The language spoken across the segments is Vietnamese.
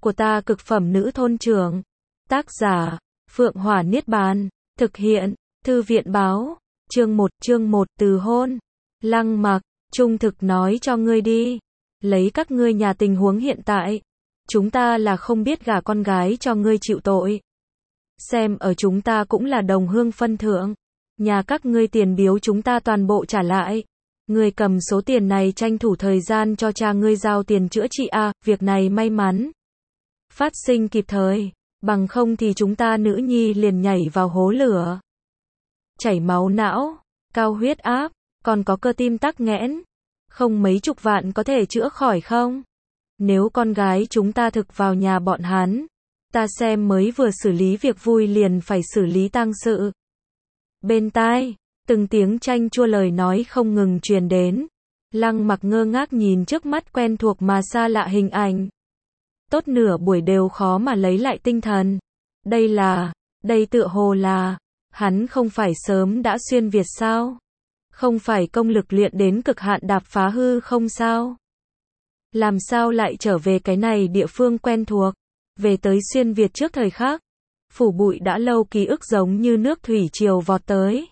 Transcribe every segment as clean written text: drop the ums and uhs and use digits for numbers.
của ta cực phẩm nữ thôn trưởng. Tác giả, Phượng Hỏa Niết Bàn. Thực hiện, Thư viện báo. Chương 1 từ hôn. Lăng Mặc, trung thực nói cho ngươi đi. Lấy các ngươi nhà tình huống hiện tại. Chúng ta là không biết gả con gái cho ngươi chịu tội. Xem ở chúng ta cũng là đồng hương phân thượng. Nhà các ngươi tiền biếu chúng ta toàn bộ trả lại. Ngươi cầm số tiền này tranh thủ thời gian cho cha ngươi giao tiền chữa trị việc này may mắn phát sinh kịp thời, bằng không thì chúng ta nữ nhi liền nhảy vào hố lửa. Chảy máu não, cao huyết áp, còn có cơ tim tắc nghẽn, không mấy chục vạn có thể chữa khỏi không? Nếu con gái chúng ta thực vào nhà bọn hắn, ta xem mới vừa xử lý việc vui liền phải xử lý tang sự. Bên tai, từng tiếng chanh chua lời nói không ngừng truyền đến. Lăng Mặc ngơ ngác nhìn trước mắt quen thuộc mà xa lạ hình ảnh. Tốt nửa buổi đều khó mà lấy lại tinh thần. Đây tựa hồ là, hắn không phải sớm đã xuyên Việt sao? Không phải công lực luyện đến cực hạn đạp phá hư không sao? Làm sao lại trở về cái này địa phương quen thuộc? Về tới xuyên Việt trước thời khắc. Phủ bụi đã lâu ký ức giống như nước thủy triều vọt tới.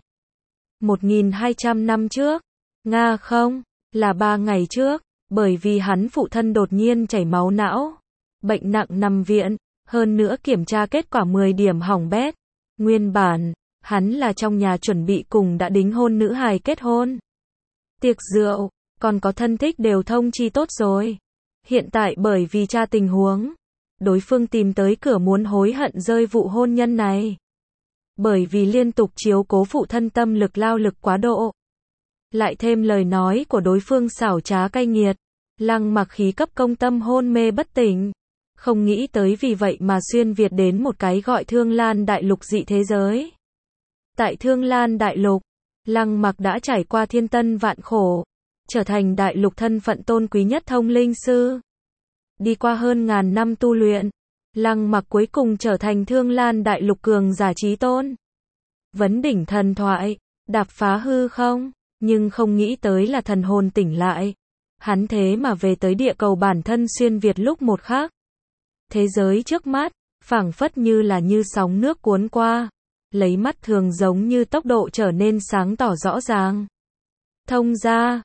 1200 năm trước. Nga không, là 3 ngày trước, bởi vì hắn phụ thân đột nhiên chảy máu não. Bệnh nặng nằm viện, hơn nữa kiểm tra kết quả 10 điểm hỏng bét. Nguyên bản, hắn là trong nhà chuẩn bị cùng đã đính hôn nữ hài kết hôn. Tiệc rượu, còn có thân thích đều thông chi tốt rồi. Hiện tại bởi vì tra tình huống, đối phương tìm tới cửa muốn hối hận rơi vụ hôn nhân này. Bởi vì liên tục chiếu cố phụ thân tâm lực lao lực quá độ. Lại thêm lời nói của đối phương xảo trá cay nghiệt. Lăng Mặc khí cấp công tâm hôn mê bất tỉnh. Không nghĩ tới vì vậy mà xuyên Việt đến một cái gọi Thương Lan Đại Lục dị thế giới. Tại Thương Lan Đại Lục, Lăng Mặc đã trải qua thiên tân vạn khổ. Trở thành đại lục thân phận tôn quý nhất thông linh sư. Đi qua hơn ngàn năm tu luyện. Lăng Mặc cuối cùng trở thành Thương Lan Đại Lục cường giả chí tôn. Vấn đỉnh thần thoại, đạp phá hư không, nhưng không nghĩ tới là thần hồn tỉnh lại. Hắn thế mà về tới địa cầu bản thân xuyên Việt lúc một khắc. Thế giới trước mắt, phảng phất như là như sóng nước cuốn qua. Lấy mắt thường giống như tốc độ trở nên sáng tỏ rõ ràng. Thông gia,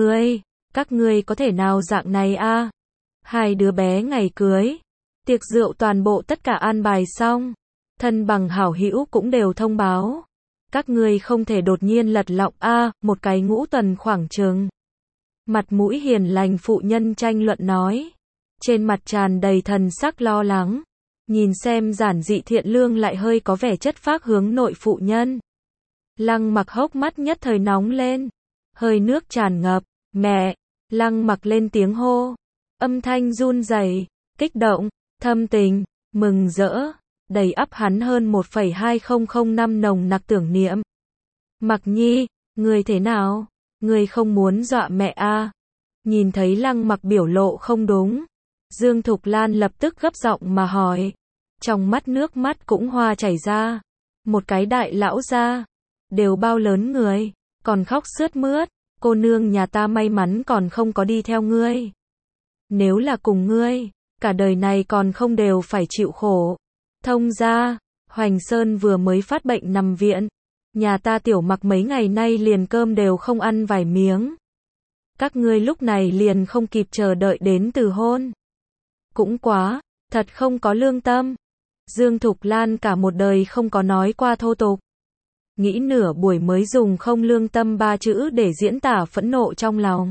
các ngươi có thể nào dạng này Hai đứa bé ngày cưới. Tiệc rượu toàn bộ tất cả an bài xong. Thân bằng hảo hữu cũng đều thông báo. Các ngươi không thể đột nhiên lật lọng một cái ngũ tuần khoảng chừng. Mặt mũi hiền lành phụ nhân tranh luận nói. Trên mặt tràn đầy thần sắc lo lắng. Nhìn xem giản dị thiện lương lại hơi có vẻ chất phác hướng nội phụ nhân. Lăng Mặc hốc mắt nhất thời nóng lên. Hơi nước tràn ngập. Mẹ! Lăng Mặc lên tiếng hô. Âm thanh run rẩy, kích động, thâm tình, mừng rỡ, đầy ắp hắn hơn 1,2005 năm nồng nặc tưởng niệm. Mặc Nhi, ngươi thế nào? Ngươi không muốn dọa mẹ Nhìn thấy Lăng Mặc biểu lộ không đúng. Dương Thục Lan lập tức gấp giọng mà hỏi. Trong mắt nước mắt cũng hoa chảy ra. Một cái đại lão gia. Đều bao lớn người. Còn khóc sướt mướt. Cô nương nhà ta may mắn còn không có đi theo ngươi. Nếu là cùng ngươi, cả đời này còn không đều phải chịu khổ. Thông gia, Hoành Sơn vừa mới phát bệnh nằm viện. Nhà ta Tiểu Mặc mấy ngày nay liền cơm đều không ăn vài miếng. Các ngươi lúc này liền không kịp chờ đợi đến từ hôn. Cũng quá, thật không có lương tâm. Dương Thục Lan cả một đời không có nói qua thô tục. Nghĩ nửa buổi mới dùng không lương tâm 3 chữ để diễn tả phẫn nộ trong lòng.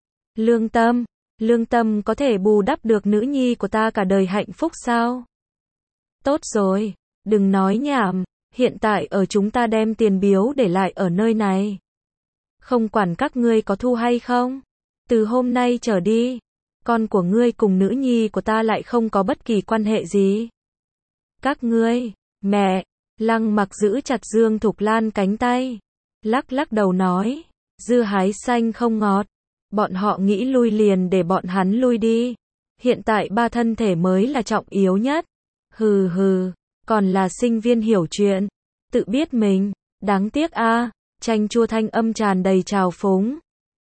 Lương tâm có thể bù đắp được nữ nhi của ta cả đời hạnh phúc sao? Tốt rồi, đừng nói nhảm, hiện tại ở chúng ta đem tiền biếu để lại ở nơi này. Không quản các ngươi có thu hay không, từ hôm nay trở đi, con của ngươi cùng nữ nhi của ta lại không có bất kỳ quan hệ gì. Các ngươi, mẹ, Lăng Mặc giữ chặt Dương Thục Lan cánh tay, lắc đầu nói, dưa hái xanh không ngọt. Bọn họ nghĩ lui liền để bọn hắn lui đi. Hiện tại 3 thân thể mới là trọng yếu nhất. Hừ, còn là sinh viên hiểu chuyện. Tự biết mình, đáng tiếc chanh chua thanh âm tràn đầy trào phúng.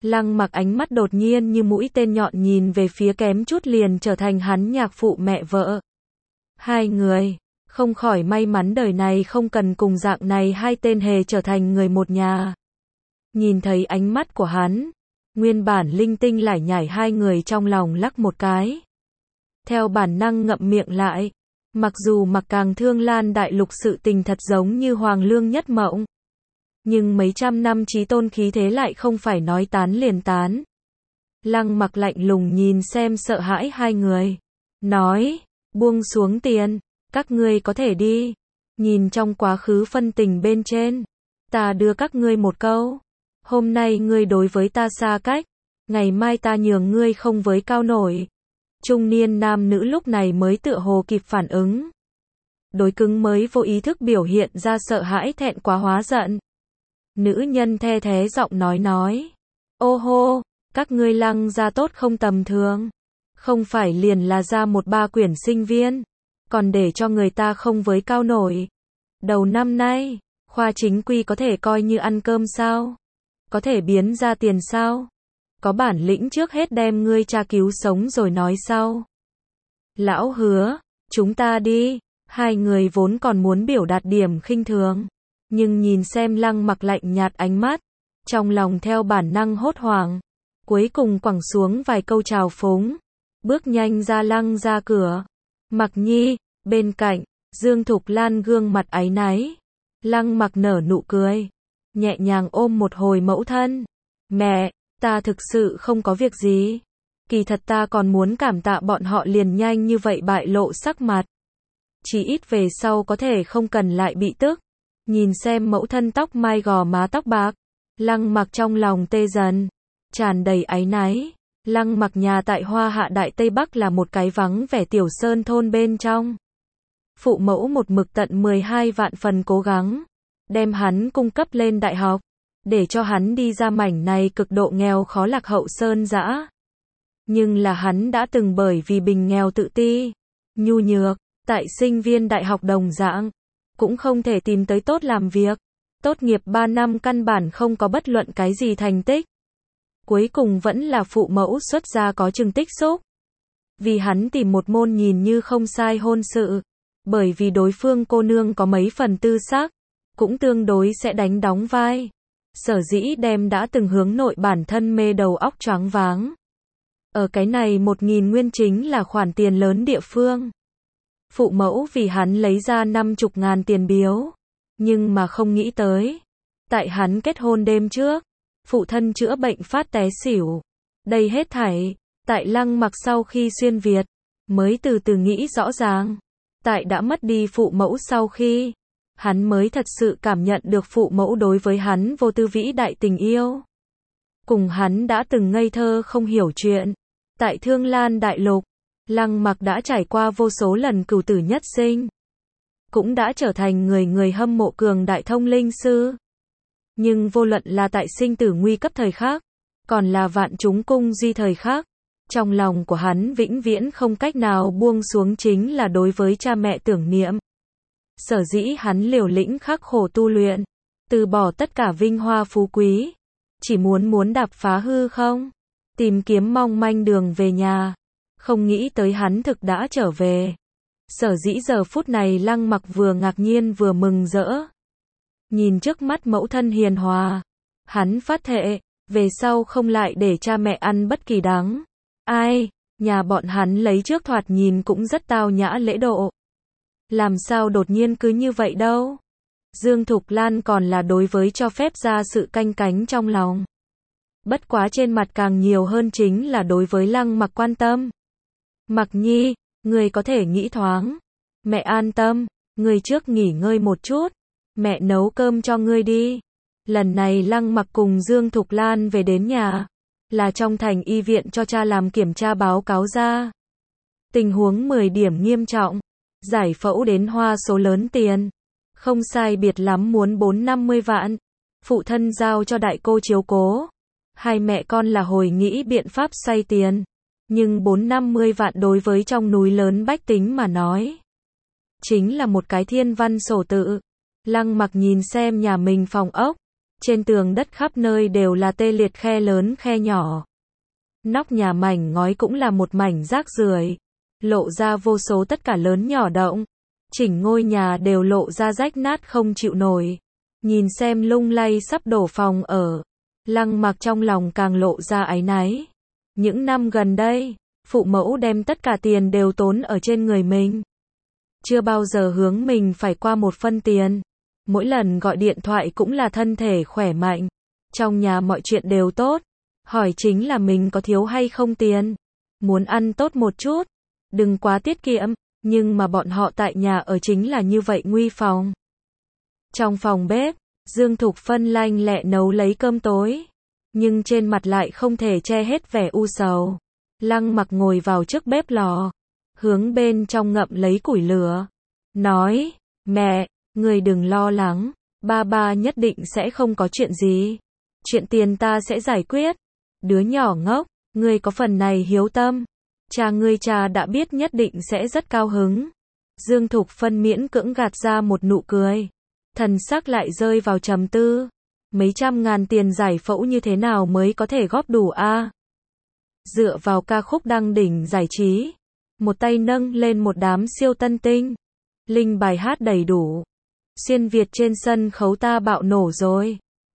Lăng Mặc ánh mắt đột nhiên như mũi tên nhọn nhìn về phía kém chút liền trở thành hắn nhạc phụ mẹ vợ. Hai người, không khỏi may mắn đời này không cần cùng dạng này hai tên hề trở thành người một nhà. Nhìn thấy ánh mắt của hắn, nguyên bản linh tinh lải nhải hai người trong lòng lắc một cái. Theo bản năng ngậm miệng lại, mặc dù Mặc Càng Thương Lan đại lục sự tình thật giống như hoàng lương nhất mộng. Nhưng mấy trăm năm chí tôn khí thế lại không phải nói tán liền tán. Lăng Mặc lạnh lùng nhìn xem sợ hãi hai người. Nói, buông xuống tiền, các ngươi có thể đi. Nhìn trong quá khứ phân tình bên trên. Ta đưa các ngươi một câu. Hôm nay ngươi đối với ta xa cách. Ngày mai ta nhường ngươi không với cao nổi. Trung niên nam nữ lúc này mới tựa hồ kịp phản ứng. Đối cứng mới vô ý thức biểu hiện ra sợ hãi thẹn quá hóa giận. Nữ nhân the thế giọng nói. Ô hô, các ngươi Lăng gia tốt không tầm thường. Không phải liền là ra một ba quyển sinh viên. Còn để cho người ta không với cao nổi. Đầu năm nay, khoa chính quy có thể coi như ăn cơm sao? Có thể biến ra tiền sao? Có bản lĩnh trước hết đem ngươi cha cứu sống rồi nói sau. Lão Hứa, chúng ta đi. Hai người vốn còn muốn biểu đạt điểm khinh thường. Nhưng nhìn xem Lăng Mặc lạnh nhạt ánh mắt. Trong lòng theo bản năng hốt hoảng. Cuối cùng quẳng xuống vài câu chào phúng. Bước nhanh ra Lăng ra cửa. Mặc Nhi, bên cạnh, Dương Thục Lan gương mặt áy náy. Lăng Mặc nở nụ cười. Nhẹ nhàng ôm một hồi mẫu thân. Mẹ, ta thực sự không có việc gì. Kỳ thật ta còn muốn cảm tạ bọn họ liền nhanh như vậy bại lộ sắc mặt. Chỉ ít về sau có thể không cần lại bị tức. Nhìn xem mẫu thân tóc mai gò má tóc bạc. Lăng Mặc trong lòng tê dần. Tràn đầy áy náy. Lăng Mặc nhà tại Hoa Hạ Đại Tây Bắc là một cái vắng vẻ tiểu sơn thôn bên trong. Phụ mẫu một mực tận 12 vạn phần cố gắng. Đem hắn cung cấp lên đại học. Để cho hắn đi ra mảnh này cực độ nghèo khó lạc hậu sơn dã. Nhưng là hắn đã từng bởi vì bình nghèo tự ti, nhu nhược, tại sinh viên đại học đồng dạng, cũng không thể tìm tới tốt làm việc. Tốt nghiệp 3 năm căn bản không có bất luận cái gì thành tích. Cuối cùng vẫn là phụ mẫu xuất gia có chừng tích xúc. Vì hắn tìm một môn nhìn như không sai hôn sự. Bởi vì đối phương cô nương có mấy phần tư sắc, cũng tương đối sẽ đánh đóng vai. Sở dĩ đem đã từng hướng nội bản thân mê đầu óc choáng váng. Ở cái này 1.000 nguyên chính là khoản tiền lớn địa phương. Phụ mẫu vì hắn lấy ra 50.000 tiền biếu. Nhưng mà không nghĩ tới. Tại hắn kết hôn đêm trước, phụ thân chữa bệnh phát té xỉu. Đây hết thảy, tại Lăng Mặc sau khi xuyên Việt, mới từ từ nghĩ rõ ràng. Tại đã mất đi phụ mẫu sau khi, hắn mới thật sự cảm nhận được phụ mẫu đối với hắn vô tư vĩ đại tình yêu. Cùng hắn đã từng ngây thơ không hiểu chuyện. Tại Thương Lan Đại Lục, Lăng Mặc đã trải qua vô số lần cửu tử nhất sinh. Cũng đã trở thành người hâm mộ cường đại thông linh sư. Nhưng vô luận là tại sinh tử nguy cấp thời khắc, còn là vạn chúng cung duy thời khắc, trong lòng của hắn vĩnh viễn không cách nào buông xuống chính là đối với cha mẹ tưởng niệm. Sở dĩ hắn liều lĩnh khắc khổ tu luyện, từ bỏ tất cả vinh hoa phú quý, chỉ muốn đạp phá hư không, tìm kiếm mong manh đường về nhà. Không nghĩ tới hắn thực đã trở về. Sở dĩ giờ phút này Lăng Mặc vừa ngạc nhiên vừa mừng rỡ. Nhìn trước mắt mẫu thân hiền hòa, hắn phát thệ, về sau không lại để cha mẹ ăn bất kỳ đắng. Ai, nhà bọn hắn lấy trước thoạt nhìn cũng rất tao nhã lễ độ. Làm sao đột nhiên cứ như vậy đâu. Dương Thục Lan còn là đối với cho phép ra sự canh cánh trong lòng. Bất quá trên mặt càng nhiều hơn chính là đối với Lăng Mặc quan tâm. Mặc Nhi, người có thể nghĩ thoáng. Mẹ an tâm, người trước nghỉ ngơi một chút. Mẹ nấu cơm cho ngươi đi. Lần này Lăng Mặc cùng Dương Thục Lan về đến nhà. Là trong thành y viện cho cha làm kiểm tra báo cáo ra. Tình huống 10 điểm nghiêm trọng. Giải phẫu đến hoa số lớn tiền. Không sai biệt lắm muốn 4-50 vạn. Phụ thân giao cho đại cô chiếu cố. Hai mẹ con là hồi nghĩ biện pháp xoay tiền. Nhưng 4-50 vạn đối với trong núi lớn bách tính mà nói. Chính là một cái thiên văn sổ tự. Lăng Mặc nhìn xem nhà mình phòng ốc. Trên tường đất khắp nơi đều là tê liệt khe lớn khe nhỏ. Nóc nhà mảnh ngói cũng là một mảnh rác rưởi, lộ ra vô số tất cả lớn nhỏ động. Chỉnh ngôi nhà đều lộ ra rách nát không chịu nổi. Nhìn xem lung lay sắp đổ phòng ở, Lăng Mặc trong lòng càng lộ ra áy náy. Những năm gần đây, phụ mẫu đem tất cả tiền đều tốn ở trên người mình. Chưa bao giờ hướng mình phải qua một phân tiền. Mỗi lần gọi điện thoại cũng là thân thể khỏe mạnh. Trong nhà mọi chuyện đều tốt. Hỏi chính là mình có thiếu hay không tiền. Muốn ăn tốt một chút, đừng quá tiết kiệm. Nhưng mà bọn họ tại nhà ở chính là như vậy nguy phòng. Trong phòng bếp, Dương Thục Phân lanh lẹ nấu lấy cơm tối. Nhưng trên mặt lại không thể che hết vẻ u sầu. Lăng Mặc ngồi vào trước bếp lò, hướng bên trong ngậm lấy củi lửa. Nói, mẹ, người đừng lo lắng, ba nhất định sẽ không có chuyện gì. Chuyện tiền ta sẽ giải quyết. Đứa nhỏ ngốc, ngươi có phần này hiếu tâm. Cha đã biết nhất định sẽ rất cao hứng. Dương Thục Phân miễn cưỡng gạt ra một nụ cười. Thần sắc lại rơi vào trầm tư. Mấy trăm ngàn tiền giải phẫu như thế nào mới có thể góp đủ a? Dựa vào ca khúc đăng đỉnh giải trí, một tay nâng lên một đám siêu tân tinh. Linh bài hát đầy đủ. Xuyên Việt trên sân khấu ta bạo nổ rồi.